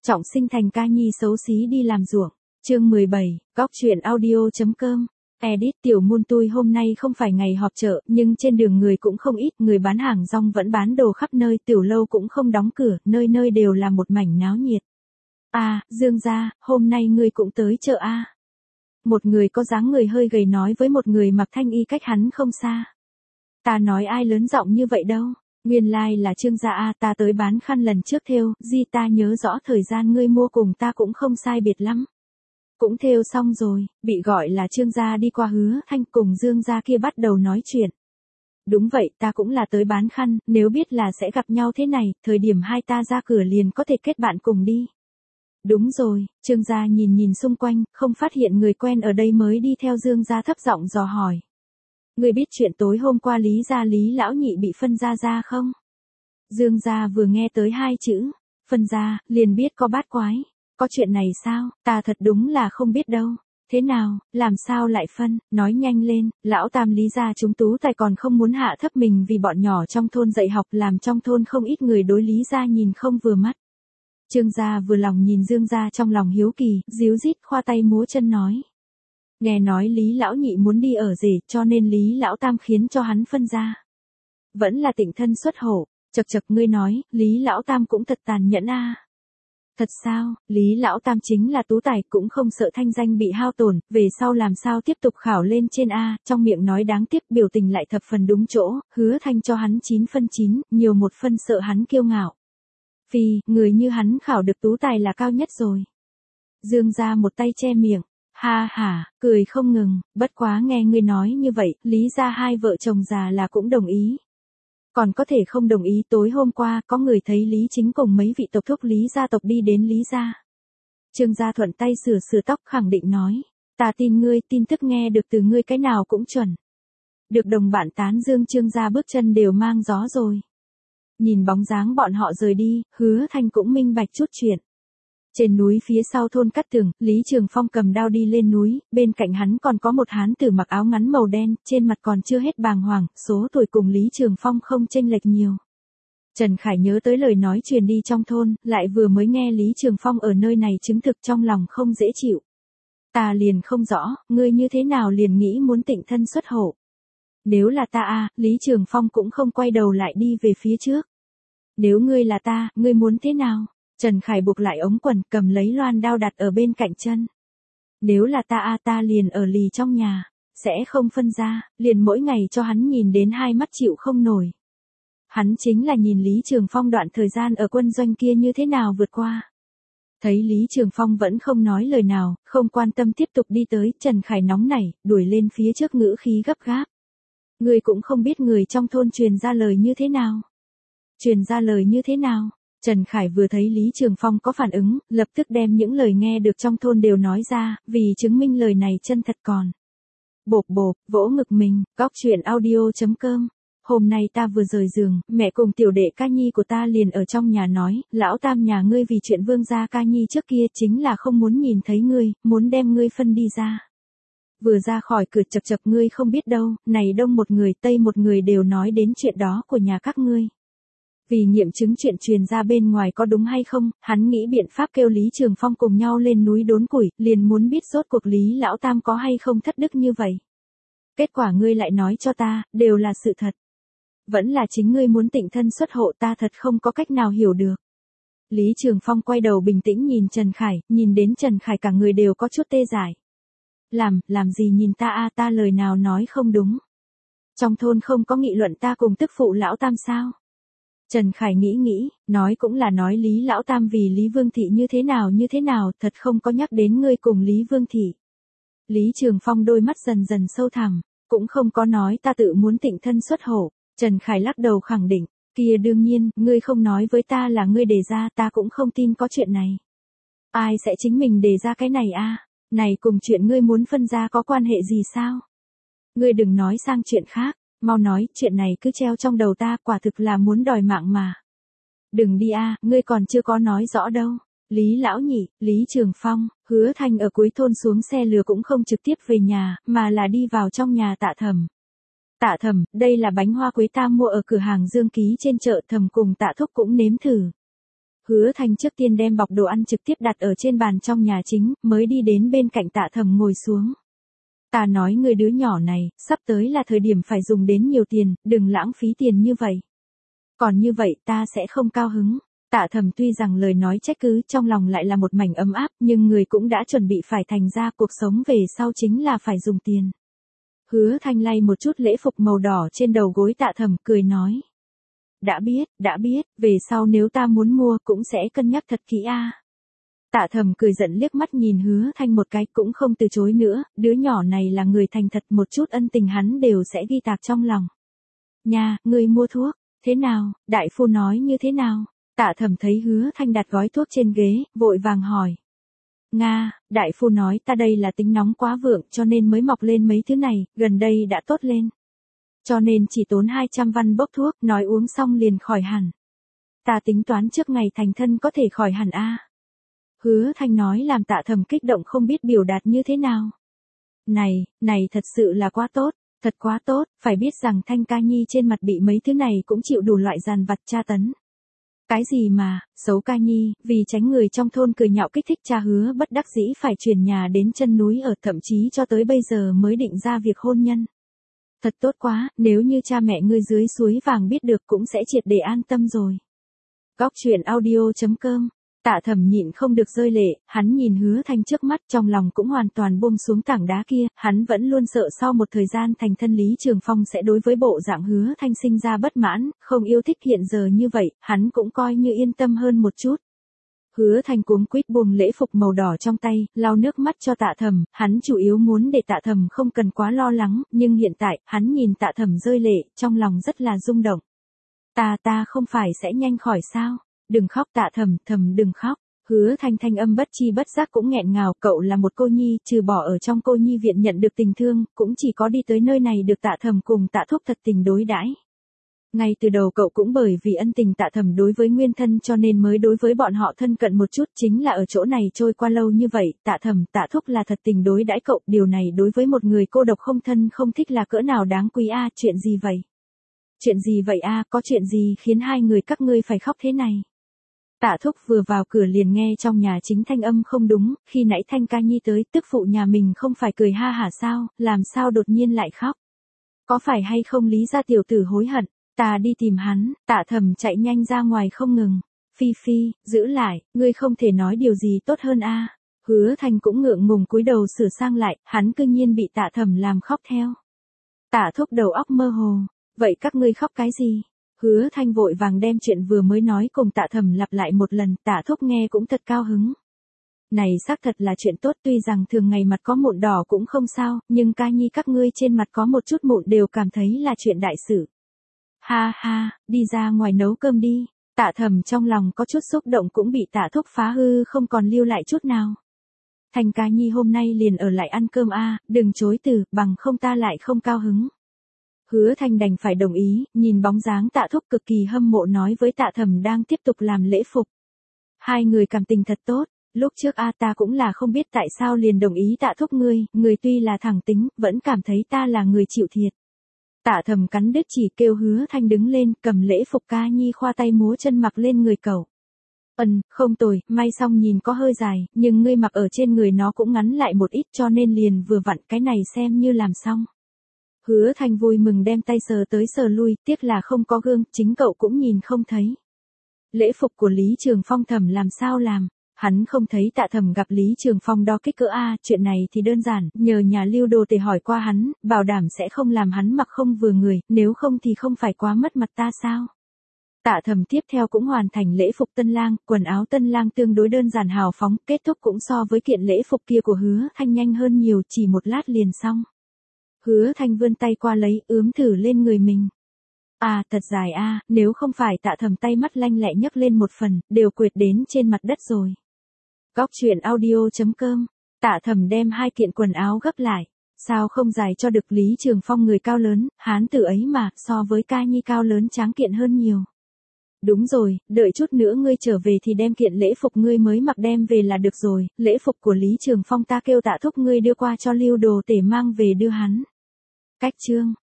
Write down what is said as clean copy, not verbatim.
Trọng sinh thành ca nhi xấu xí đi làm ruộng. Chương 17, góc truyện audio.com. Edit tiểu môn tui hôm nay không phải ngày họp chợ, nhưng trên đường người cũng không ít, người bán hàng rong vẫn bán đồ khắp nơi, tiểu lâu cũng không đóng cửa, nơi nơi đều là một mảnh náo nhiệt. À, Dương gia, hôm nay ngươi cũng tới chợ à? Một người có dáng người hơi gầy nói với một người mặc thanh y cách hắn không xa. Ta nói ai lớn giọng như vậy đâu. Nguyên lai là Trương gia a, ta tới bán khăn lần trước thêu, di ta nhớ rõ thời gian ngươi mua cùng ta cũng không sai biệt lắm. Cũng thêu xong rồi, bị gọi là Trương gia đi qua Hứa Thanh cùng Dương gia kia bắt đầu nói chuyện. Đúng vậy, ta cũng là tới bán khăn, nếu biết là sẽ gặp nhau thế này, thời điểm hai ta ra cửa liền có thể kết bạn cùng đi. Đúng rồi, Trương gia nhìn xung quanh, không phát hiện người quen ở đây mới đi theo Dương gia thấp giọng dò hỏi. Ngươi biết chuyện tối hôm qua Lý gia Lý lão nhị bị phân ra không? Dương gia vừa nghe tới hai chữ, phân ra, liền biết có bát quái. Có chuyện này sao, ta thật đúng là không biết đâu. Thế nào, làm sao lại phân, nói nhanh lên, lão tam Lý gia chúng tú tài còn không muốn hạ thấp mình vì bọn nhỏ trong thôn dạy học làm trong thôn không ít người đối Lý gia nhìn không vừa mắt. Trương gia vừa lòng nhìn Dương gia trong lòng hiếu kỳ, díu dít khoa tay múa chân nói. Nghe nói Lý lão nhị muốn đi ở rể cho nên Lý lão tam khiến cho hắn phân ra. Vẫn là tịnh thân xuất hộ, chật ngươi nói, Lý lão tam cũng thật tàn nhẫn a. Thật sao, Lý lão tam chính là tú tài cũng không sợ thanh danh bị hao tổn, về sau làm sao tiếp tục khảo lên trên a, trong miệng nói đáng tiếc biểu tình lại thập phần đúng chỗ, Hứa Thanh cho hắn 9 phân 9, nhiều một phân sợ hắn kiêu ngạo. Phi, người như hắn khảo được tú tài là cao nhất rồi. Dương gia một tay che miệng. Ha ha, cười không ngừng, bất quá nghe ngươi nói như vậy, Lý gia hai vợ chồng già là cũng đồng ý. Còn có thể không đồng ý, tối hôm qua có người thấy Lý Chính cùng mấy vị tộc thúc Lý gia tộc đi đến Lý gia. Trương gia thuận tay sửa tóc khẳng định nói, ta tin ngươi, tin tức nghe được từ ngươi cái nào cũng chuẩn. Được đồng bạn tán dương Trương gia bước chân đều mang gió rồi. Nhìn bóng dáng bọn họ rời đi, Hứa Thanh cũng minh bạch chút chuyện. Trên núi phía sau thôn Cát Tường, Lý Trường Phong cầm đao đi lên núi, bên cạnh hắn còn có một hán tử mặc áo ngắn màu đen, trên mặt còn chưa hết bàng hoàng, số tuổi cùng Lý Trường Phong không chênh lệch nhiều. Trần Khải nhớ tới lời nói truyền đi trong thôn, lại vừa mới nghe Lý Trường Phong ở nơi này chứng thực trong lòng không dễ chịu. Ta liền không rõ, ngươi như thế nào liền nghĩ muốn tịnh thân xuất hộ. Nếu là ta Lý Trường Phong cũng không quay đầu lại đi về phía trước. Nếu ngươi là ta, ngươi muốn thế nào? Trần Khải buộc lại ống quần, cầm lấy loan đao đặt ở bên cạnh chân. Nếu là ta ta liền ở lì trong nhà, sẽ không phân ra, liền mỗi ngày cho hắn nhìn đến hai mắt chịu không nổi. Hắn chính là nhìn Lý Trường Phong đoạn thời gian ở quân doanh kia như thế nào vượt qua. Thấy Lý Trường Phong vẫn không nói lời nào, không quan tâm tiếp tục đi tới, Trần Khải nóng nảy, đuổi lên phía trước ngữ khí gấp gáp. Người cũng không biết người trong thôn truyền ra lời như thế nào. Truyền ra lời như thế nào? Trần Khải vừa thấy Lý Trường Phong có phản ứng, lập tức đem những lời nghe được trong thôn đều nói ra, vì chứng minh lời này chân thật còn. Bộp, vỗ ngực mình, góc truyện audio.com. Hôm nay ta vừa rời giường, mẹ cùng tiểu đệ ca nhi của ta liền ở trong nhà nói, lão tam nhà ngươi vì chuyện vương gia ca nhi trước kia chính là không muốn nhìn thấy ngươi, muốn đem ngươi phân đi ra. Vừa ra khỏi cửa chật ngươi không biết đâu, này đông một người tây một người đều nói đến chuyện đó của nhà các ngươi. Vì nghiệm chứng chuyện truyền ra bên ngoài có đúng hay không, hắn nghĩ biện pháp kêu Lý Trường Phong cùng nhau lên núi đốn củi, liền muốn biết rốt cuộc Lý lão tam có hay không thất đức như vậy. Kết quả ngươi lại nói cho ta, đều là sự thật. Vẫn là chính ngươi muốn tịnh thân xuất hộ, ta thật không có cách nào hiểu được. Lý Trường Phong quay đầu bình tĩnh nhìn Trần Khải, nhìn đến Trần Khải cả người đều có chút tê dại. Làm gì nhìn ta ta lời nào nói không đúng. Trong thôn không có nghị luận ta cùng tức phụ lão tam sao? Trần Khải nghĩ, nói cũng là nói Lý lão tam vì Lý Vương Thị như thế nào, thật không có nhắc đến ngươi cùng Lý Vương Thị. Lý Trường Phong đôi mắt dần sâu thẳm, cũng không có nói ta tự muốn tịnh thân xuất hộ. Trần Khải lắc đầu khẳng định, kia đương nhiên, ngươi không nói với ta là ngươi đề ra, ta cũng không tin có chuyện này. Ai sẽ chính mình đề ra cái này Này cùng chuyện ngươi muốn phân ra có quan hệ gì sao? Ngươi đừng nói sang chuyện khác. Mau nói, chuyện này cứ treo trong đầu ta, quả thực là muốn đòi mạng mà. Đừng đi ngươi còn chưa có nói rõ đâu. Lý lão nhị, Lý Trường Phong, Hứa Thanh ở cuối thôn xuống xe lừa cũng không trực tiếp về nhà, mà là đi vào trong nhà Tạ Thẩm. Tạ Thẩm, đây là bánh hoa quế ta mua ở cửa hàng Dương Ký trên chợ, Thẩm cùng Tạ Thúc cũng nếm thử. Hứa Thanh trước tiên đem bọc đồ ăn trực tiếp đặt ở trên bàn trong nhà chính, mới đi đến bên cạnh Tạ Thầm ngồi xuống. Ta nói người đứa nhỏ này, sắp tới là thời điểm phải dùng đến nhiều tiền, đừng lãng phí tiền như vậy. Còn như vậy ta sẽ không cao hứng. Tạ Thầm tuy rằng lời nói trách cứ, trong lòng lại là một mảnh ấm áp, nhưng người cũng đã chuẩn bị phải thành ra cuộc sống về sau chính là phải dùng tiền. Hứa Thanh lay một chút lễ phục màu đỏ trên đầu gối Tạ Thầm, cười nói. Đã biết, về sau nếu ta muốn mua cũng sẽ cân nhắc thật kỹ a. Tạ Thầm cười giận liếc mắt nhìn Hứa Thanh một cái, cũng không từ chối nữa, đứa nhỏ này là người thành thật, một chút ân tình hắn đều sẽ ghi tạc trong lòng. Nha, ngươi mua thuốc, thế nào, đại phu nói như thế nào? Tạ Thầm thấy Hứa Thanh đặt gói thuốc trên ghế, vội vàng hỏi. Nga, đại phu nói ta đây là tính nóng quá vượng cho nên mới mọc lên mấy thứ này, gần đây đã tốt lên. Cho nên chỉ tốn 200 văn bốc thuốc, nói uống xong liền khỏi hẳn. Ta tính toán trước ngày thành thân có thể khỏi hẳn a. Hứa Thanh nói làm Tạ Thầm kích động không biết biểu đạt như thế nào. Này thật sự là quá tốt, thật quá tốt, phải biết rằng Thanh ca nhi trên mặt bị mấy thứ này cũng chịu đủ loại dàn vặt tra tấn. Cái gì mà, xấu ca nhi, vì tránh người trong thôn cười nhạo kích thích cha Hứa bất đắc dĩ phải chuyển nhà đến chân núi ở, thậm chí cho tới bây giờ mới định ra việc hôn nhân. Thật tốt quá, nếu như cha mẹ ngươi dưới suối vàng biết được cũng sẽ triệt để an tâm rồi. Góc truyện audio.com. Tạ Thầm nhịn không được rơi lệ, hắn nhìn Hứa Thanh trước mắt, trong lòng cũng hoàn toàn buông xuống tảng đá kia, hắn vẫn luôn sợ sau một thời gian thành thân Lý Trường Phong sẽ đối với bộ dạng Hứa Thanh sinh ra bất mãn, không yêu thích, hiện giờ như vậy, hắn cũng coi như yên tâm hơn một chút. Hứa Thanh cuống quýt buông lễ phục màu đỏ trong tay, lau nước mắt cho Tạ Thầm, hắn chủ yếu muốn để Tạ Thầm không cần quá lo lắng, nhưng hiện tại, hắn nhìn Tạ Thầm rơi lệ, trong lòng rất là rung động. Ta không phải sẽ nhanh khỏi sao? Đừng khóc Tạ Thầm đừng khóc. Hứa Thanh thanh âm bất chi bất giác cũng nghẹn ngào, cậu là một cô nhi, trừ bỏ ở trong cô nhi viện nhận được tình thương, cũng chỉ có đi tới nơi này được Tạ Thầm cùng Tạ Thúc thật tình đối đãi. Ngay từ đầu cậu cũng bởi vì ân tình Tạ Thầm đối với nguyên thân cho nên mới đối với bọn họ thân cận một chút, chính là ở chỗ này trôi qua lâu như vậy, Tạ Thầm, Tạ Thúc là thật tình đối đãi cậu, điều này đối với một người cô độc không thân không thích là cỡ nào đáng quý a, chuyện gì vậy? Chuyện gì vậy a, có chuyện gì khiến hai người các ngươi phải khóc thế này? Tạ Thúc vừa vào cửa liền nghe trong nhà chính thanh âm không đúng, khi nãy Thanh ca nhi tới, tức phụ nhà mình không phải cười ha hả sao, làm sao đột nhiên lại khóc? Có phải hay không Lý gia tiểu tử hối hận? Ta đi tìm hắn. Tạ Thầm chạy nhanh ra ngoài không ngừng. Phi, giữ lại, ngươi không thể nói điều gì tốt hơn a. Hứa Thanh cũng ngượng ngùng cúi đầu sửa sang lại, hắn cư nhiên bị Tạ Thầm làm khóc theo. Tạ Thúc đầu óc mơ hồ, vậy các ngươi khóc cái gì? Hứa Thanh vội vàng đem chuyện vừa mới nói cùng Tạ Thầm lặp lại một lần, Tạ Thúc nghe cũng thật cao hứng. Này xác thật là chuyện tốt, tuy rằng thường ngày mặt có mụn đỏ cũng không sao, nhưng ca nhi các ngươi trên mặt có một chút mụn đều cảm thấy là chuyện đại sự. Ha, đi ra ngoài nấu cơm đi. Tạ Thầm trong lòng có chút xúc động cũng bị Tạ Thúc phá hư không còn lưu lại chút nào. Thành ca nhi hôm nay liền ở lại ăn cơm a, đừng chối từ, bằng không ta lại không cao hứng. Hứa Thanh đành phải đồng ý, nhìn bóng dáng Tạ Thúc cực kỳ hâm mộ nói với Tạ Thầm đang tiếp tục làm lễ phục. Hai người cảm tình thật tốt, lúc trước ta cũng là không biết tại sao liền đồng ý Tạ Thúc người tuy là thẳng tính, vẫn cảm thấy ta là người chịu thiệt. Tạ Thầm cắn đứt chỉ kêu Hứa Thanh đứng lên, cầm lễ phục ca nhi khoa tay múa chân mặc lên người cậu. Không tồi, may xong nhìn có hơi dài, nhưng ngươi mặc ở trên người nó cũng ngắn lại một ít cho nên liền vừa vặn, cái này xem như làm xong. Hứa Thanh vui mừng đem tay sờ tới sờ lui, tiếc là không có gương, chính cậu cũng nhìn không thấy. Lễ phục của Lý Trường Phong Thầm làm sao làm? Hắn không thấy Tạ Thầm gặp Lý Trường Phong đo kích cỡ a, chuyện này thì đơn giản, nhờ nhà Lưu Đồ Tề hỏi qua hắn, bảo đảm sẽ không làm hắn mặc không vừa người, nếu không thì không phải quá mất mặt ta sao? Tạ Thầm tiếp theo cũng hoàn thành lễ phục tân lang, quần áo tân lang tương đối đơn giản hào phóng, kết thúc cũng so với kiện lễ phục kia của Hứa Thanh nhanh hơn nhiều, chỉ một lát liền xong. Hứa Thanh vươn tay qua lấy, ướm thử lên người mình. Thật dài nếu không phải Tạ Thầm tay mắt lanh lẹ nhấc lên một phần, đều quệt đến trên mặt đất rồi. Góc truyện audio.com. Tạ Thầm đem hai kiện quần áo gấp lại. Sao không dài cho được, Lý Trường Phong người cao lớn, hán tử ấy mà, so với ca nhi cao lớn tráng kiện hơn nhiều. Đúng rồi, đợi chút nữa ngươi trở về thì đem kiện lễ phục ngươi mới mặc đem về là được rồi, lễ phục của Lý Trường Phong ta kêu Tạ Thúc ngươi đưa qua cho Lưu Đồ Tể mang về đưa hắn. Cách chương.